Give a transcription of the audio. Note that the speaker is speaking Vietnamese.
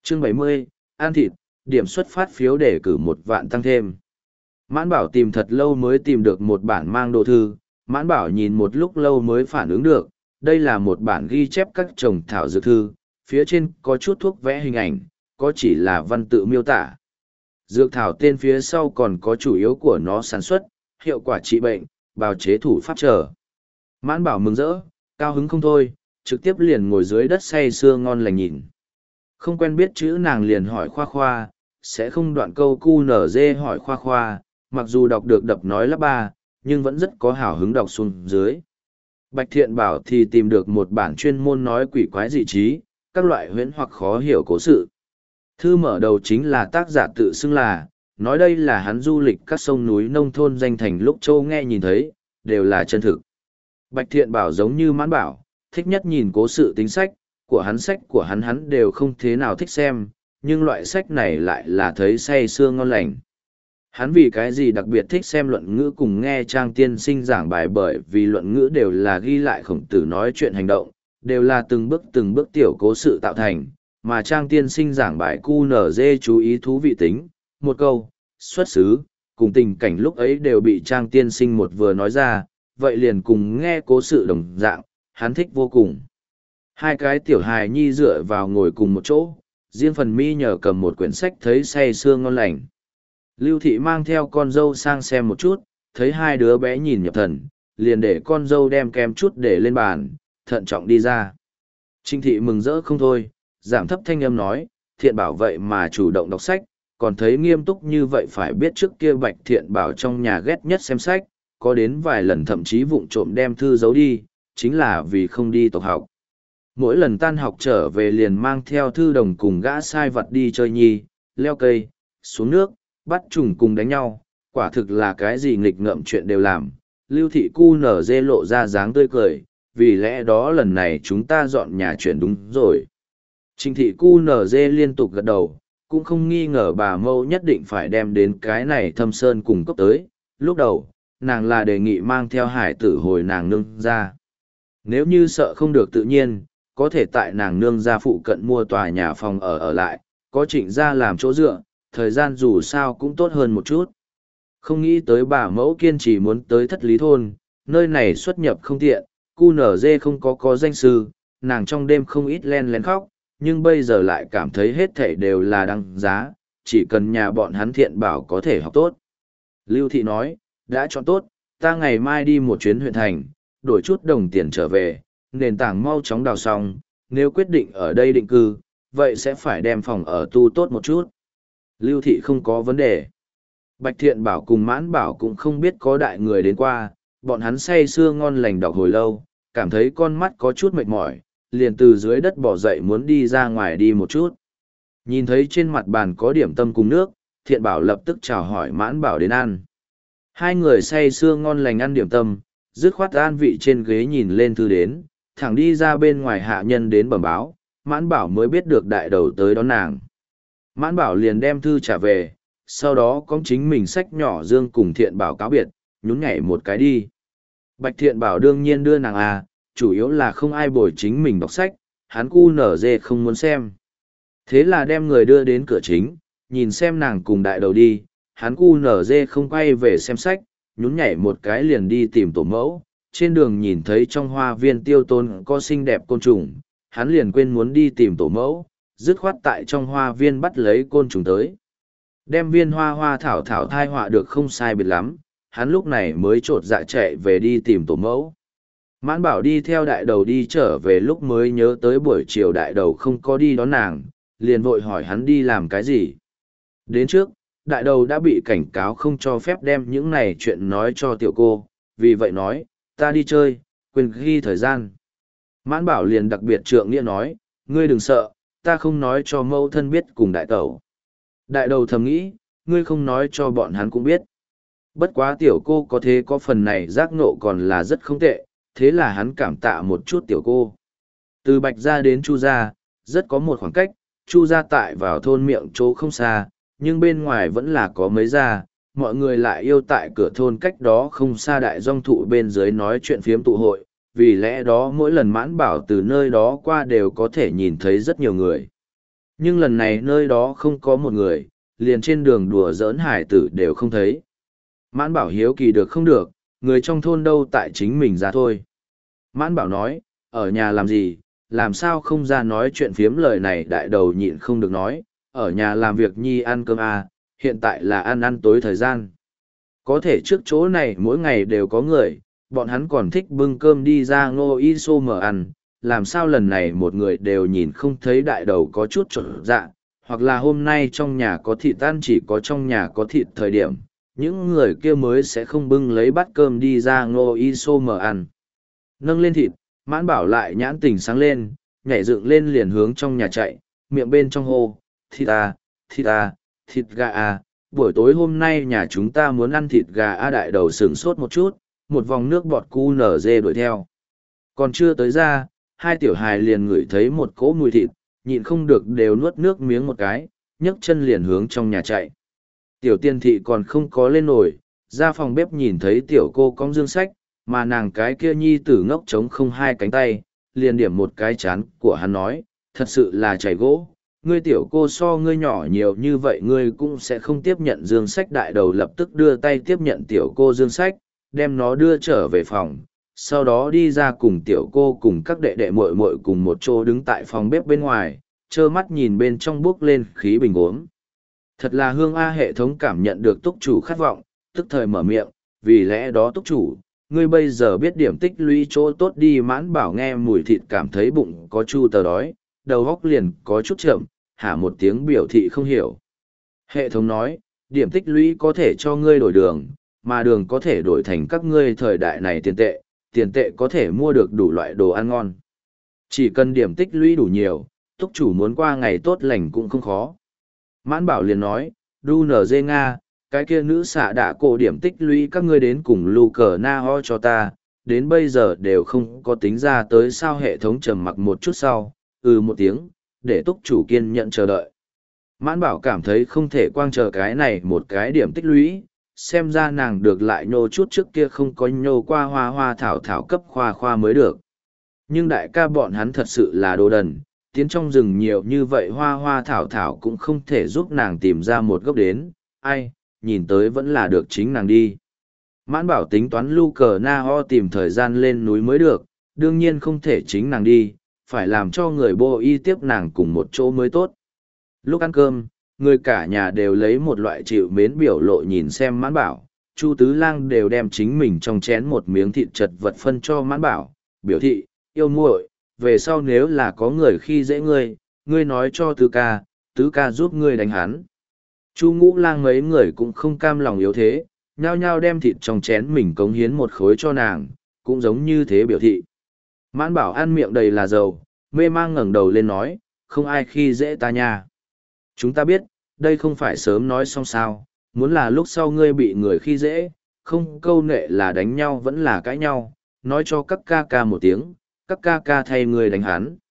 Chương 70, ăn thịt, điểm xuất phát phiếu để cử 1 vạn tăng thêm. Mãn Bảo tìm thật lâu mới tìm được một bản mang đồ thư, Mãn Bảo nhìn một lúc lâu mới phản ứng được, đây là một bản ghi chép các trồng thảo dược thư, phía trên có chút thuốc vẽ hình ảnh, có chỉ là văn tự miêu tả. Dược thảo tên phía sau còn có chủ yếu của nó sản xuất, hiệu quả trị bệnh, bào chế thủ pháp trở. Mãn Bảo mừng rỡ, cao hứng không thôi, trực tiếp liền ngồi dưới đất say sưa ngon lành nhìn. Không quen biết chữ nàng liền hỏi khoa khoa, sẽ không đoạn câu cu nở dê hỏi khoa khoa, mặc dù đọc được đập nói lắp ba, nhưng vẫn rất có hào hứng đọc xuống dưới. Bạch Thiện Bảo thì tìm được một bản chuyên môn nói quỷ quái dị trí, các loại huyễn hoặc khó hiểu cố sự. Thư mở đầu chính là tác giả tự xưng là, nói đây là hắn du lịch các sông núi nông thôn danh thành lúc châu nghe nhìn thấy, đều là chân thực. Bạch Thiện Bảo giống như Mãn Bảo, thích nhất nhìn cố sự tính sách của hắn đều không thế nào thích xem, nhưng loại sách này lại là thấy say sưa ngon lành. Hắn vì cái gì đặc biệt thích xem luận ngữ cùng nghe Trang tiên sinh giảng bài, bởi vì luận ngữ đều là ghi lại Khổng Tử nói chuyện hành động, đều là từng bước tiểu cố sự tạo thành, mà Trang tiên sinh giảng bài QNZ chú ý thú vị tính, một câu, xuất xứ, cùng tình cảnh lúc ấy đều bị Trang tiên sinh một vừa nói ra, vậy liền cùng nghe cố sự đồng dạng, hắn thích vô cùng. Hai cái tiểu hài nhi dựa vào ngồi cùng một chỗ, riêng phần mi nhờ cầm một quyển sách thấy say sưa ngon lành. Lưu Thị mang theo con dâu sang xem một chút, thấy hai đứa bé nhìn nhập thần, liền để con dâu đem kem chút để lên bàn, thận trọng đi ra. Trinh Thị mừng rỡ không thôi, giảm thấp thanh âm nói, Thiện Bảo vậy mà chủ động đọc sách, còn thấy nghiêm túc như vậy, phải biết trước kia Bạch Thiện Bảo trong nhà ghét nhất xem sách, có đến vài lần thậm chí vụng trộm đem thư giấu đi, chính là vì không đi tộc học. Mỗi lần tan học trở về liền mang theo thư đồng cùng gã sai vật đi chơi nhi, leo cây, xuống nước, bắt trùng cùng đánh nhau, quả thực là cái gì nghịch ngợm chuyện đều làm. Lưu Thị cu nở dê lộ ra dáng tươi cười, vì lẽ đó lần này chúng ta dọn nhà chuyển đúng rồi. Trình Thị cu nở dê liên tục gật đầu, cũng không nghi ngờ bà mâu nhất định phải đem đến cái này Thâm Sơn cùng cốc tới. Lúc đầu, nàng là đề nghị mang theo hải tử hồi nàng nương ra. Nếu như sợ không được tự nhiên, có thể tại nàng nương gia phụ cận mua tòa nhà phòng ở lại, có Trịnh gia làm chỗ dựa, thời gian dù sao cũng tốt hơn một chút. Không nghĩ tới bà mẫu kiên trì muốn tới Thất Lý Thôn, nơi này xuất nhập không tiện, QNZ không có danh sư, nàng trong đêm không ít len lén khóc, nhưng bây giờ lại cảm thấy hết thảy đều là đăng giá, chỉ cần nhà bọn hắn Thiện Bảo có thể học tốt. Lưu Thị nói, đã chọn tốt, ta ngày mai đi một chuyến huyện thành, đổi chút đồng tiền trở về, nền tảng mau chóng đào xong, nếu quyết định ở đây định cư, vậy sẽ phải đem phòng ở tu tốt một chút. Lưu Thị không có vấn đề. Bạch Thiện Bảo cùng Mãn Bảo cũng không biết có đại người đến qua, bọn hắn say sưa ngon lành đọc hồi lâu, cảm thấy con mắt có chút mệt mỏi, liền từ dưới đất bỏ dậy muốn đi ra ngoài đi một chút. Nhìn thấy trên mặt bàn có điểm tâm cùng nước, Thiện Bảo lập tức chào hỏi Mãn Bảo đến ăn. Hai người say sưa ngon lành ăn điểm tâm, dứt khoát an vị trên ghế nhìn lên thư đến, thẳng đi ra bên ngoài hạ nhân đến bẩm báo, Mãn Bảo mới biết được đại đầu tới đón nàng. Mãn Bảo liền đem thư trả về, sau đó có chính mình sách nhỏ Dương cùng Thiện Bảo cáo biệt, nhún nhảy một cái đi. Bạch Thiện Bảo đương nhiên đưa nàng à, chủ yếu là không ai bồi chính mình đọc sách, hắn cu nở dê không muốn xem. Thế là đem người đưa đến cửa chính, nhìn xem nàng cùng đại đầu đi, hắn cu nở dê không quay về xem sách, nhún nhảy một cái liền đi tìm tổ mẫu. Trên đường nhìn thấy trong hoa viên tiêu tôn có xinh đẹp côn trùng, hắn liền quên muốn đi tìm tổ mẫu, dứt khoát tại trong hoa viên bắt lấy côn trùng tới. Đem viên hoa thảo thai họa được không sai biệt lắm, hắn lúc này mới trột dạ chạy về đi tìm tổ mẫu. Mãn Bảo đi theo đại đầu đi trở về lúc mới nhớ tới buổi chiều đại đầu không có đi đón nàng, liền vội hỏi hắn đi làm cái gì. Đến trước, đại đầu đã bị cảnh cáo không cho phép đem những này chuyện nói cho tiểu cô, vì vậy nói, ta đi chơi, quên ghi thời gian. Mãn Bảo liền đặc biệt trượng nghĩa nói, ngươi đừng sợ, ta không nói cho mẫu thân biết cùng đại tẩu. Đại đầu thầm nghĩ, ngươi không nói cho bọn hắn cũng biết. Bất quá tiểu cô có thế có phần này giác ngộ còn là rất không tệ, thế là hắn cảm tạ một chút tiểu cô. Từ Bạch gia đến Chu gia, rất có một khoảng cách, Chu gia tại vào thôn miệng chỗ không xa, nhưng bên ngoài vẫn là có mấy gia, mọi người lại yêu tại cửa thôn cách đó không xa đại dong thụ bên dưới nói chuyện phiếm tụ hội, vì lẽ đó mỗi lần Mãn Bảo từ nơi đó qua đều có thể nhìn thấy rất nhiều người. Nhưng lần này nơi đó không có một người, liền trên đường đùa giỡn hải tử đều không thấy. Mãn bảo hiếu kỳ được không được, người trong thôn đâu tại chính mình ra thôi. Mãn bảo nói, ở nhà làm gì, làm sao không ra nói chuyện phiếm lời này đại đầu nhịn không được nói, ở nhà làm việc nhi ăn cơm à, hiện tại là ăn tối thời gian. Có thể trước chỗ này mỗi ngày đều có người, bọn hắn còn thích bưng cơm đi ra ngô y xô mở ăn, làm sao lần này một người đều nhìn không thấy đại đầu có chút trộn dạ, hoặc là hôm nay trong nhà có thịt tan chỉ có trong nhà có thịt thời điểm, những người kia mới sẽ không bưng lấy bát cơm đi ra ngô y xô mở ăn. Nâng lên thịt, mãn bảo lại nhãn tình sáng lên, nhảy dựng lên liền hướng trong nhà chạy, miệng bên trong hô, thịt à, thịt gà à, buổi tối hôm nay nhà chúng ta muốn ăn thịt gà a đại đầu sửng sốt một chút, một vòng nước bọt cu nở dê đuổi theo. Còn chưa tới ra, hai tiểu hài liền ngửi thấy một cỗ mùi thịt, nhịn không được đều nuốt nước miếng một cái, nhấc chân liền hướng trong nhà chạy. Tiểu tiên thị còn không có lên nổi, ra phòng bếp nhìn thấy tiểu cô cong dương sách, mà nàng cái kia nhi tử ngốc trống không hai cánh tay, liền điểm một cái chán của hắn nói, thật sự là chảy gỗ. Ngươi tiểu cô so ngươi nhỏ nhiều như vậy ngươi cũng sẽ không tiếp nhận dương sách đại đầu lập tức đưa tay tiếp nhận tiểu cô dương sách, đem nó đưa trở về phòng, sau đó đi ra cùng tiểu cô cùng các đệ đệ muội muội cùng một chỗ đứng tại phòng bếp bên ngoài, trơ mắt nhìn bên trong buốc lên khí bình uống. Thật là hương A hệ thống cảm nhận được túc chủ khát vọng, tức thời mở miệng, vì lẽ đó túc chủ, ngươi bây giờ biết điểm tích lũy chỗ tốt đi mãn bảo nghe mùi thịt cảm thấy bụng có chu tờ đói, đầu góc liền có chút chậm, hả một tiếng biểu thị không hiểu. Hệ thống nói, điểm tích lũy có thể cho ngươi đổi đường, mà đường có thể đổi thành các ngươi thời đại này tiền tệ có thể mua được đủ loại đồ ăn ngon. Chỉ cần điểm tích lũy đủ nhiều, túc chủ muốn qua ngày tốt lành cũng không khó. Mãn bảo liền nói, đu nở dê Nga, cái kia nữ xạ đã cổ điểm tích lũy các ngươi đến cùng lù cờ na ho cho ta, đến bây giờ đều không có tính ra tới sao hệ thống trầm mặc một chút sau, một tiếng, để túc chủ kiên nhận chờ đợi. Mãn bảo cảm thấy không thể quang chờ cái này một cái điểm tích lũy, xem ra nàng được lại nhô chút trước kia không có nhô qua hoa hoa thảo thảo cấp khoa khoa mới được. Nhưng đại ca bọn hắn thật sự là đồ đần, tiến trong rừng nhiều như vậy hoa hoa thảo thảo cũng không thể giúp nàng tìm ra một gốc đến, ai, nhìn tới vẫn là được chính nàng đi. Mãn bảo tính toán lu cờ na ho tìm thời gian lên núi mới được, đương nhiên không thể chính nàng đi, phải làm cho người bô y tiếp nàng cùng một chỗ mới tốt. Lúc ăn cơm, người cả nhà đều lấy một loại chịu mến biểu lộ nhìn xem mãn bảo, Chu Tứ Lang đều đem chính mình trong chén một miếng thịt chật vật phân cho mãn bảo, biểu thị, yêu muội, về sau nếu là có người khi dễ ngươi, ngươi nói cho Tứ ca giúp ngươi đánh hắn. Chu Ngũ Lang mấy người cũng không cam lòng yếu thế, nhao nhao đem thịt trong chén mình cống hiến một khối cho nàng, cũng giống như thế biểu thị. Mãn bảo ăn miệng đầy là dầu, mê mang ngẩng đầu lên nói, không ai khi dễ ta nha. Chúng ta biết, đây không phải sớm nói xong sao, muốn là lúc sau ngươi bị người khi dễ, không câu nệ là đánh nhau vẫn là cãi nhau, nói cho các ca ca một tiếng, các ca ca thay ngươi đánh hắn.